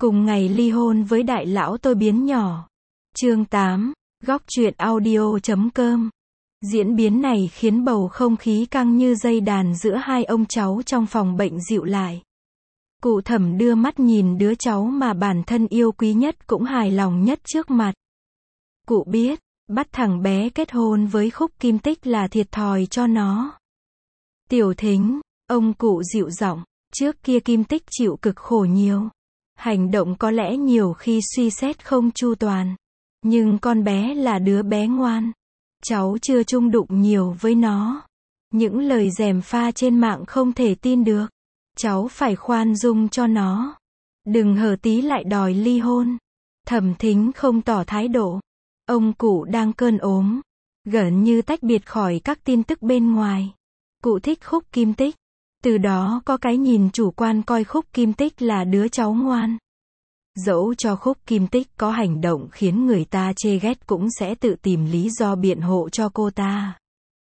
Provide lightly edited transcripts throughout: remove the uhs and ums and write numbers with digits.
Cùng ngày ly hôn với đại lão tôi biến nhỏ. Chương 8, góc truyện audio.com. Diễn biến này khiến bầu không khí căng như dây đàn giữa hai ông cháu trong phòng bệnh dịu lại. Cụ Thẩm đưa mắt nhìn đứa cháu mà bản thân yêu quý nhất cũng hài lòng nhất trước mặt. Cụ biết, bắt thằng bé kết hôn với Khúc Kim Tích là thiệt thòi cho nó. Tiểu Thính, ông cụ dịu giọng, trước kia Kim Tích chịu cực khổ nhiều. Hành động có lẽ nhiều khi suy xét không chu toàn. Nhưng con bé là đứa bé ngoan. Cháu chưa chung đụng nhiều với nó. Những lời gièm pha trên mạng không thể tin được. Cháu phải khoan dung cho nó. Đừng hở tí lại đòi ly hôn. Thẩm Thính không tỏ thái độ. Ông cụ đang cơn ốm. Gần như tách biệt khỏi các tin tức bên ngoài. Cụ thích Khúc Kim Tích. Từ đó có cái nhìn chủ quan coi Khúc Kim Tích là đứa cháu ngoan. Dẫu cho Khúc Kim Tích có hành động khiến người ta chê ghét cũng sẽ tự tìm lý do biện hộ cho cô ta.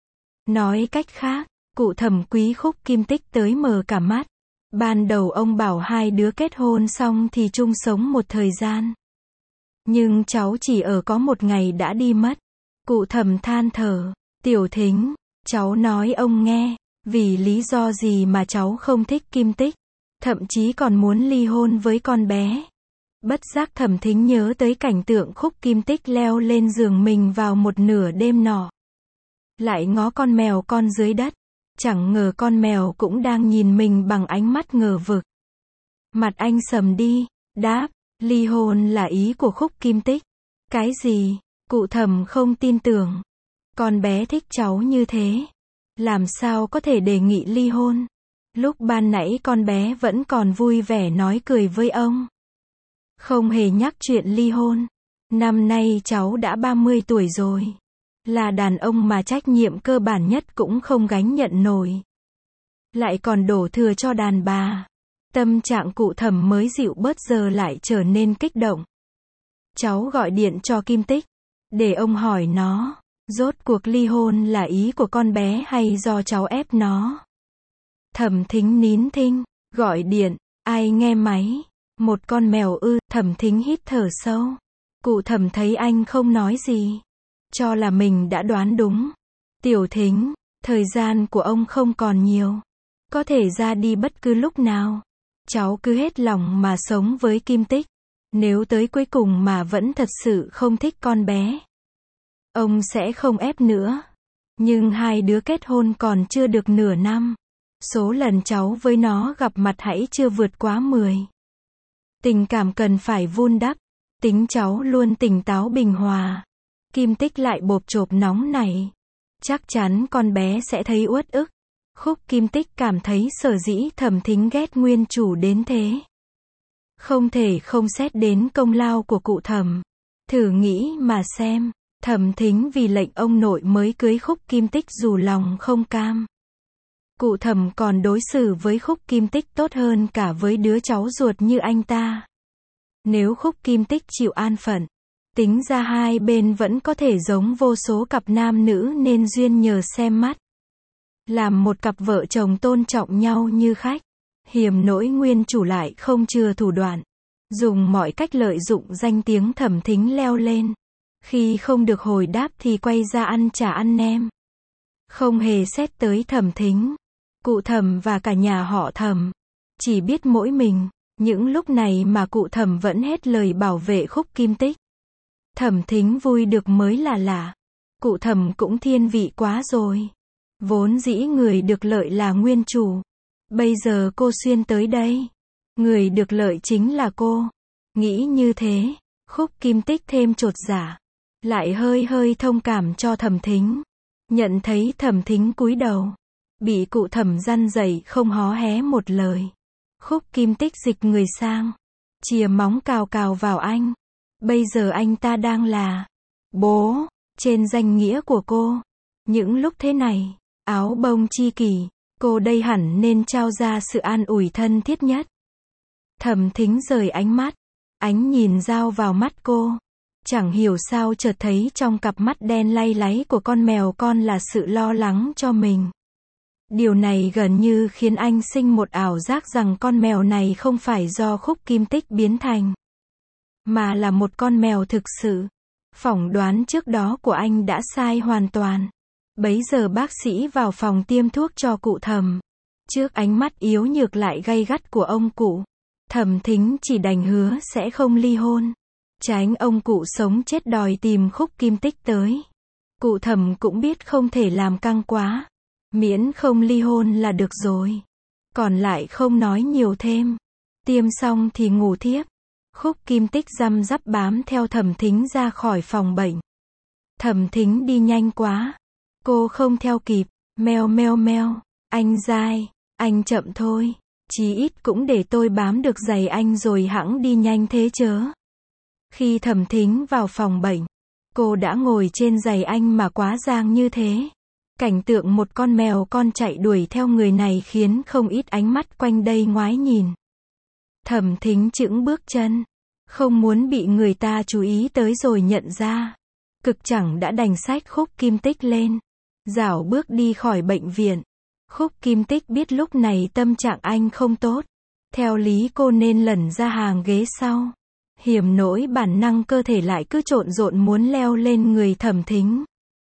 Nói cách khác, cụ Thẩm quý Khúc Kim Tích tới mờ cả mắt. Ban đầu ông bảo hai đứa kết hôn xong thì chung sống một thời gian. Nhưng cháu chỉ ở có một ngày đã đi mất. Cụ Thẩm than thở. Tiểu Thính, cháu nói ông nghe, vì lý do gì mà cháu không thích Kim Tích, thậm chí còn muốn ly hôn với con bé. Bất giác Thẩm Thính nhớ tới cảnh tượng Khúc Kim Tích leo lên giường mình vào một nửa đêm nọ. Lại ngó con mèo con dưới đất. Chẳng ngờ con mèo cũng đang nhìn mình bằng ánh mắt ngờ vực. Mặt anh sầm đi, đáp, ly hôn là ý của Khúc Kim Tích. Cái gì? Cụ Thẩm không tin tưởng. Con bé thích cháu như thế. Làm sao có thể đề nghị ly hôn? Lúc ban nãy con bé vẫn còn vui vẻ nói cười với ông. Không hề nhắc chuyện ly hôn. Năm nay cháu đã 30 tuổi rồi. Là đàn ông mà trách nhiệm cơ bản nhất cũng không gánh nhận nổi. Lại còn đổ thừa cho đàn bà. Tâm trạng cụ Thẩm mới dịu bớt giờ lại trở nên kích động. Cháu gọi điện cho Kim Tích. Để ông hỏi nó. Rốt cuộc ly hôn là ý của con bé hay do cháu ép nó? Thẩm Thính nín thinh. Gọi điện. Ai nghe máy? Một con mèo ư? Thẩm Thính hít thở sâu. Cụ Thẩm thấy anh không nói gì. Cho là mình đã đoán đúng. Tiểu Thính, thời gian của ông không còn nhiều. Có thể ra đi bất cứ lúc nào. Cháu cứ hết lòng mà sống với Kim Tích. Nếu tới cuối cùng mà vẫn thật sự không thích con bé, ông sẽ không ép nữa. Nhưng hai đứa kết hôn còn chưa được nửa năm. Số lần cháu với nó gặp mặt hãy chưa vượt quá 10. Tình cảm cần phải vun đắp. Tính cháu luôn tỉnh táo bình hòa. Kim Tích lại bộp chộp nóng này. Chắc chắn con bé sẽ thấy uất ức. Khúc Kim Tích cảm thấy sở dĩ Thẩm Thính ghét nguyên chủ đến thế. Không thể không xét đến công lao của cụ Thẩm. Thử nghĩ mà xem. Thẩm Thính vì lệnh ông nội mới cưới Khúc Kim Tích dù lòng không cam. Cụ Thẩm còn đối xử với Khúc Kim Tích tốt hơn cả với đứa cháu ruột như anh ta. Nếu Khúc Kim Tích chịu an phận, tính ra hai bên vẫn có thể giống vô số cặp nam nữ nên duyên nhờ xem mắt. Làm một cặp vợ chồng tôn trọng nhau như khách. Hiềm nỗi nguyên chủ lại không chừa thủ đoạn. Dùng mọi cách lợi dụng danh tiếng Thẩm Thính leo lên. Khi không được hồi đáp thì quay ra ăn chả ăn nem. Không hề xét tới Thẩm Thính. Cụ Thẩm và cả nhà họ Thẩm. Chỉ biết mỗi mình. Những lúc này mà cụ Thẩm vẫn hết lời bảo vệ Khúc Kim Tích. Thẩm Thính vui được mới là lạ. Cụ Thẩm cũng thiên vị quá rồi. Vốn dĩ người được lợi là nguyên chủ. Bây giờ cô xuyên tới đây. Người được lợi chính là cô. Nghĩ như thế, Khúc Kim Tích thêm chột dạ. Lại hơi hơi thông cảm cho Thẩm Thính. Nhận thấy Thẩm Thính cúi đầu. Bị cụ Thẩm răn dạy không hó hé một lời. Khúc Kim Tích dịch người sang. Chìa móng cào cào vào anh. Bây giờ anh ta đang là bố, trên danh nghĩa của cô. Những lúc thế này, áo bông chi kỷ, cô đây hẳn nên trao ra sự an ủi thân thiết nhất. Thẩm Thính rời ánh mắt. Ánh nhìn dao vào mắt cô. Chẳng hiểu sao chợt thấy trong cặp mắt đen lay láy của con mèo con là sự lo lắng cho mình. Điều này gần như khiến anh sinh một ảo giác rằng con mèo này không phải do Khúc Kim Tích biến thành, mà là một con mèo thực sự. Phỏng đoán trước đó của anh đã sai hoàn toàn. Bấy giờ bác sĩ vào phòng tiêm thuốc cho cụ Thẩm. Trước ánh mắt yếu nhược lại gay gắt của ông cụ, Thẩm Thính chỉ đành hứa sẽ không ly hôn. Tránh ông cụ sống chết đòi tìm Khúc Kim Tích tới. Cụ Thẩm cũng biết không thể làm căng quá. Miễn không ly hôn là được rồi. Còn lại không nói nhiều thêm. Tiêm xong thì ngủ thiếp. Khúc Kim Tích răm rắp bám theo Thẩm Thính ra khỏi phòng bệnh. Thẩm Thính đi nhanh quá. Cô không theo kịp. Meo meo meo. Anh dai. Anh chậm thôi. Chí ít cũng để tôi bám được giày anh rồi hẵng đi nhanh thế chớ. Khi Thẩm Thính vào phòng bệnh, cô đã ngồi trên giày anh mà quá giang như thế. Cảnh tượng một con mèo con chạy đuổi theo người này khiến không ít ánh mắt quanh đây ngoái nhìn. Thẩm Thính chững bước chân, không muốn bị người ta chú ý tới rồi nhận ra. Cực chẳng đã đành xách Khúc Kim Tích lên, rảo bước đi khỏi bệnh viện. Khúc Kim Tích biết lúc này tâm trạng anh không tốt. Theo lý cô nên lẩn ra hàng ghế sau. Hiểm nỗi bản năng cơ thể lại cứ trộn rộn muốn leo lên người Thẩm Thính.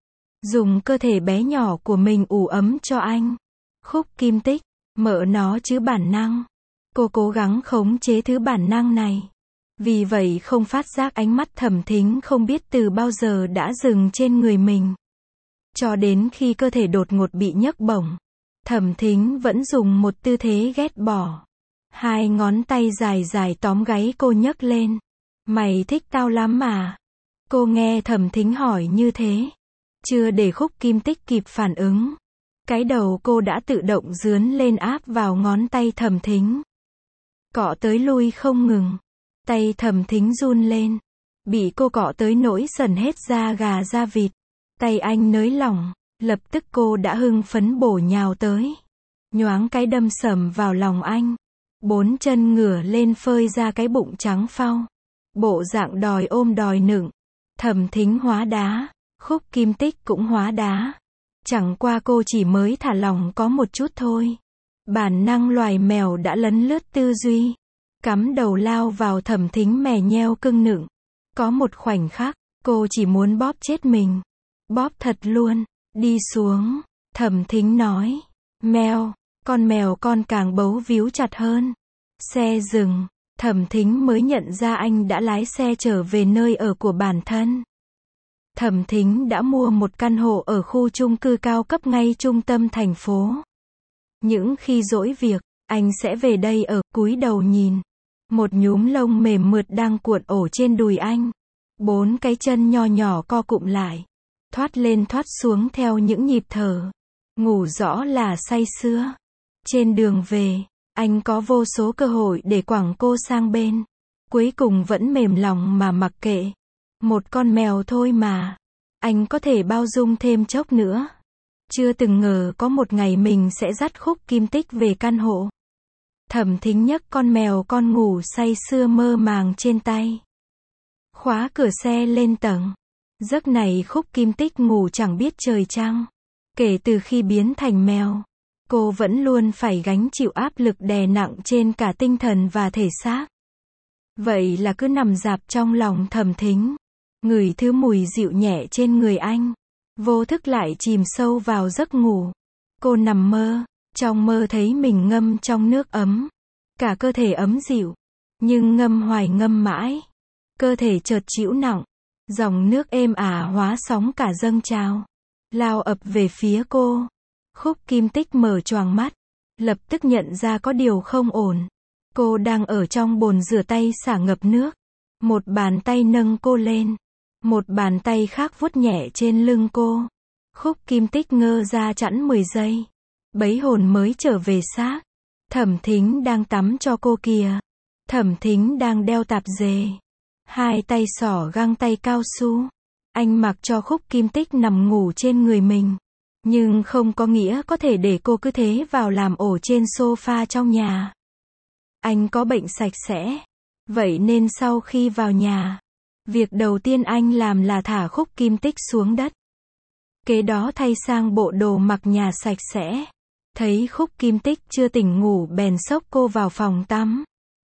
Dùng cơ thể bé nhỏ của mình ủ ấm cho anh. Khúc Kim Tích, mợ nó chứ bản năng. Cô cố gắng khống chế thứ bản năng này. Vì vậy không phát giác ánh mắt Thẩm Thính không biết từ bao giờ đã dừng trên người mình. Cho đến khi cơ thể đột ngột bị nhấc bổng, Thẩm Thính vẫn dùng một tư thế ghét bỏ. Hai ngón tay dài dài tóm gáy cô nhấc lên. Mày thích tao lắm mà. Cô nghe Thẩm Thính hỏi như thế. Chưa để Khúc Kim Tích kịp phản ứng. Cái đầu cô đã tự động dướn lên áp vào ngón tay Thẩm Thính. Cọ tới lui không ngừng. Tay Thẩm Thính run lên. Bị cô cọ tới nỗi sần hết da gà da vịt. Tay anh nới lỏng. Lập tức cô đã hưng phấn bổ nhào tới. Nhoáng cái đâm sầm vào lòng anh. Bốn chân ngửa lên phơi ra cái bụng trắng phau. Bộ dạng đòi ôm đòi nựng. Thẩm Thính hóa đá. Khúc Kim Tích cũng hóa đá. Chẳng qua cô chỉ mới thả lỏng có một chút thôi. Bản năng loài mèo đã lấn lướt tư duy. Cắm đầu lao vào Thẩm Thính mè nheo cưng nựng. Có một khoảnh khắc, cô chỉ muốn bóp chết mình. Bóp thật luôn. Đi xuống. Thẩm Thính nói. Mèo. Con mèo con càng bấu víu chặt hơn. Xe dừng. Thẩm Thính mới nhận ra anh đã lái xe trở về nơi ở của bản thân. Thẩm Thính đã mua một căn hộ ở khu chung cư cao cấp ngay trung tâm thành phố. Những khi rỗi việc, anh sẽ về đây ở, cúi đầu nhìn. Một nhúm lông mềm mượt đang cuộn ổ trên đùi anh. Bốn cái chân nho nhỏ co cụm lại. Thoát lên thoát xuống theo những nhịp thở. Ngủ rõ là say sưa. Trên đường về, anh có vô số cơ hội để quẳng cô sang bên. Cuối cùng vẫn mềm lòng mà mặc kệ. Một con mèo thôi mà. Anh có thể bao dung thêm chốc nữa. Chưa từng ngờ có một ngày mình sẽ dắt Khúc Kim Tích về căn hộ. Thẩm Thính nhấc con mèo con ngủ say sưa mơ màng trên tay. Khóa cửa xe lên tầng. Giấc này Khúc Kim Tích ngủ chẳng biết trời trăng. Kể từ khi biến thành mèo, cô vẫn luôn phải gánh chịu áp lực đè nặng trên cả tinh thần và thể xác. Vậy là cứ nằm rạp trong lòng Thẩm Thính, ngửi thứ mùi dịu nhẹ trên người anh, vô thức lại chìm sâu vào giấc ngủ. Cô nằm mơ, trong mơ thấy mình ngâm trong nước ấm, cả cơ thể ấm dịu, nhưng ngâm hoài ngâm mãi, cơ thể chợt chịu nặng, dòng nước êm ả hóa sóng cả dâng trào, lao ập về phía cô. Khúc Kim Tích mở choàng mắt, lập tức nhận ra có điều không ổn. Cô đang ở trong bồn rửa tay xả ngập nước. Một bàn tay nâng cô lên, một bàn tay khác vuốt nhẹ trên lưng cô. Khúc Kim Tích ngơ ra chẵn 10 giây. Bấy hồn mới trở về xác. Thẩm Thính đang tắm cho cô kìa. Thẩm Thính đang đeo tạp dề. Hai tay xỏ găng tay cao su. Anh mặc cho Khúc Kim Tích nằm ngủ trên người mình. Nhưng không có nghĩa có thể để cô cứ thế vào làm ổ trên sofa trong nhà. Anh có bệnh sạch sẽ. Vậy nên sau khi vào nhà, việc đầu tiên anh làm là thả Khúc Kim Tích xuống đất. Kế đó thay sang bộ đồ mặc nhà sạch sẽ. Thấy Khúc Kim Tích chưa tỉnh ngủ bèn xốc cô vào phòng tắm.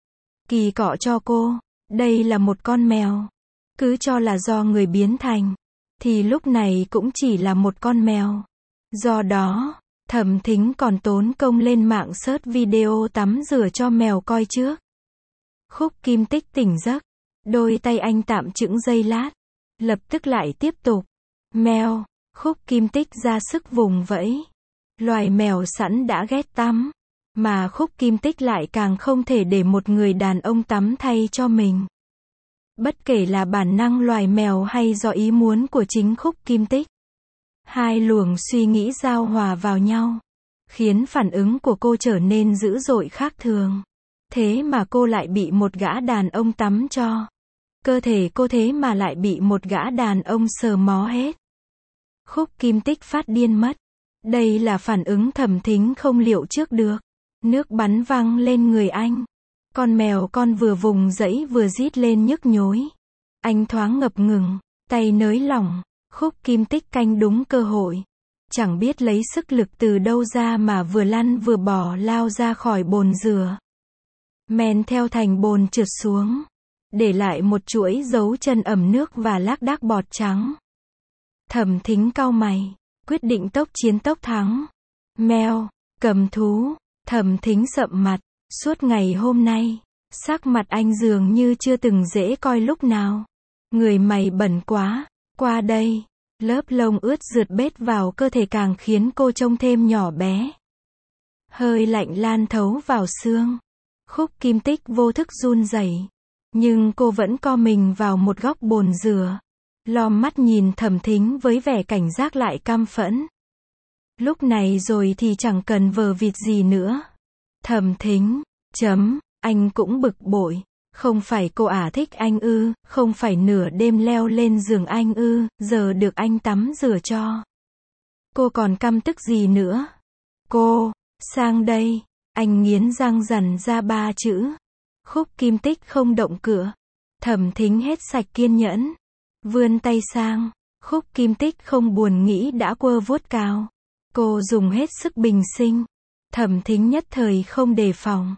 Kỳ cọ cho cô, đây là một con mèo. Cứ cho là do người biến thành, thì lúc này cũng chỉ là một con mèo. Do đó, Thẩm Thính còn tốn công lên mạng search video tắm rửa cho mèo coi trước. Khúc Kim Tích tỉnh giấc, đôi tay anh tạm chững giây lát, lập tức lại tiếp tục. Mèo, Khúc Kim Tích ra sức vùng vẫy. Loài mèo sẵn đã ghét tắm, mà Khúc Kim Tích lại càng không thể để một người đàn ông tắm thay cho mình. Bất kể là bản năng loài mèo hay do ý muốn của chính Khúc Kim Tích. Hai luồng suy nghĩ giao hòa vào nhau, khiến phản ứng của cô trở nên dữ dội khác thường. Thế mà cô lại bị một gã đàn ông tắm cho. Cơ thể cô thế mà lại bị một gã đàn ông sờ mó hết. Khúc Kim Tích phát điên mất. Đây là phản ứng Thẩm Thính không liệu trước được. Nước bắn văng lên người anh. Con mèo con vừa vùng dẫy vừa rít lên nhức nhối. Anh thoáng ngập ngừng, tay nới lỏng. Khúc Kim Tích canh đúng cơ hội. Chẳng biết lấy sức lực từ đâu ra mà vừa lăn vừa bò lao ra khỏi bồn rửa. Men theo thành bồn trượt xuống, để lại một chuỗi dấu chân ẩm nước và lác đác bọt trắng. Thẩm Thính cau mày, quyết định tốc chiến tốc thắng. Mèo, cầm thú, Thẩm Thính sậm mặt. Suốt ngày hôm nay, sắc mặt anh dường như chưa từng dễ coi lúc nào. Người mày bẩn quá, qua đây. Lớp lông ướt rượt bết vào cơ thể càng khiến cô trông thêm nhỏ bé. Hơi lạnh lan thấu vào xương. Khúc Kim Tích vô thức run rẩy, nhưng cô vẫn co mình vào một góc bồn rửa, lom mắt nhìn Thẩm Thính với vẻ cảnh giác lại căm phẫn. Lúc này rồi thì chẳng cần vờ vịt gì nữa. Thẩm Thính, anh cũng bực bội. Không phải cô thích anh ư, không phải nửa đêm leo lên giường anh ư, giờ được anh tắm rửa cho. Cô còn căm tức gì nữa? Cô, sang đây. Anh nghiến răng dằn ra 3 chữ. Khúc Kim Tích không động cựa. Thẩm Thính hết sạch kiên nhẫn. Vươn tay sang. Khúc Kim Tích không buồn nghĩ đã quơ vuốt cào. Cô dùng hết sức bình sinh. Thẩm Thính nhất thời không đề phòng.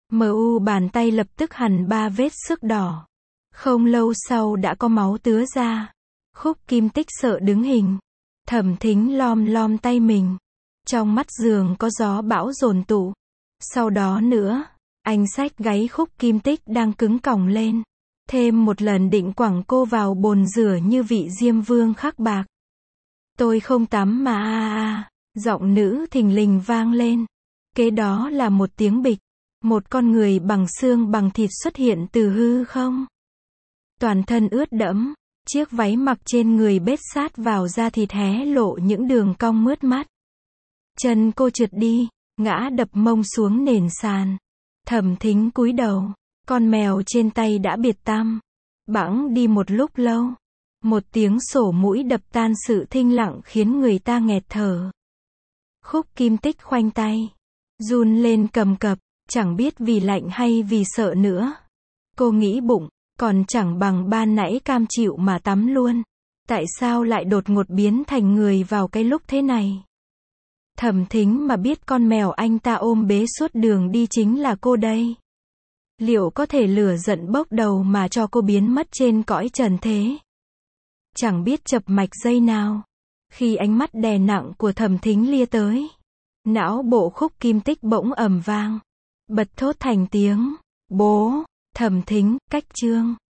Bàn tay lập tức hằn 3 vết xước đỏ. Không lâu sau đã có máu tứa ra. Khúc Kim Tích sợ đứng hình. Thẩm Thính lom tay mình. Trong mắt giường có gió bão dồn tụ. Sau đó nữa, anh xách gáy Khúc Kim Tích đang cứng còng lên. Thêm một lần định quẳng cô vào bồn rửa như vị Diêm Vương khắc bạc. Tôi không tắm mà giọng nữ thình lình vang lên. Kế đó là một tiếng bịch. Một con người bằng xương bằng thịt xuất hiện từ hư không. Toàn thân ướt đẫm, chiếc váy mặc trên người bết sát vào da thịt hé lộ những đường cong mướt mắt. Chân cô trượt đi, ngã đập mông xuống nền sàn. Thẩm Thính cúi đầu, con mèo trên tay đã biệt tăm. Bẵng đi một lúc lâu. Một tiếng sổ mũi đập tan sự thinh lặng khiến người ta nghẹt thở. Khúc Kim Tích khoanh tay, run lên cầm cập. Chẳng biết vì lạnh hay vì sợ nữa. Cô nghĩ bụng, còn chẳng bằng ban nãy cam chịu mà tắm luôn. Tại sao lại đột ngột biến thành người vào cái lúc thế này? Thẩm Thính mà biết con mèo anh ta ôm bế suốt đường đi chính là cô đây. Liệu có thể lửa giận bốc đầu mà cho cô biến mất trên cõi trần thế? Chẳng biết chập mạch giây nào. Khi ánh mắt đè nặng của Thẩm Thính lia tới, não bộ Khúc Kim Tích bỗng ầm vang. Bật thốt thành tiếng, bố, Thẩm Thính, cách chương.